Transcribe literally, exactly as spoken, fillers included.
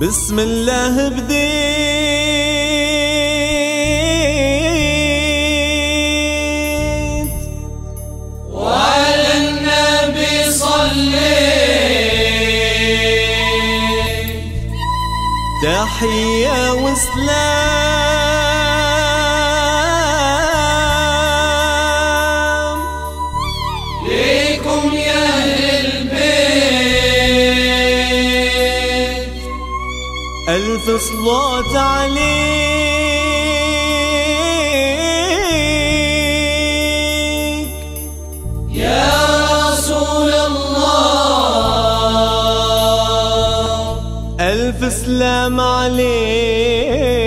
بسم الله بديت وعلى النبي صليت، تحية وسلام ليكم يا أهل البيت، ألف صلاة عليك يا رسول الله، ألف سلام عليك.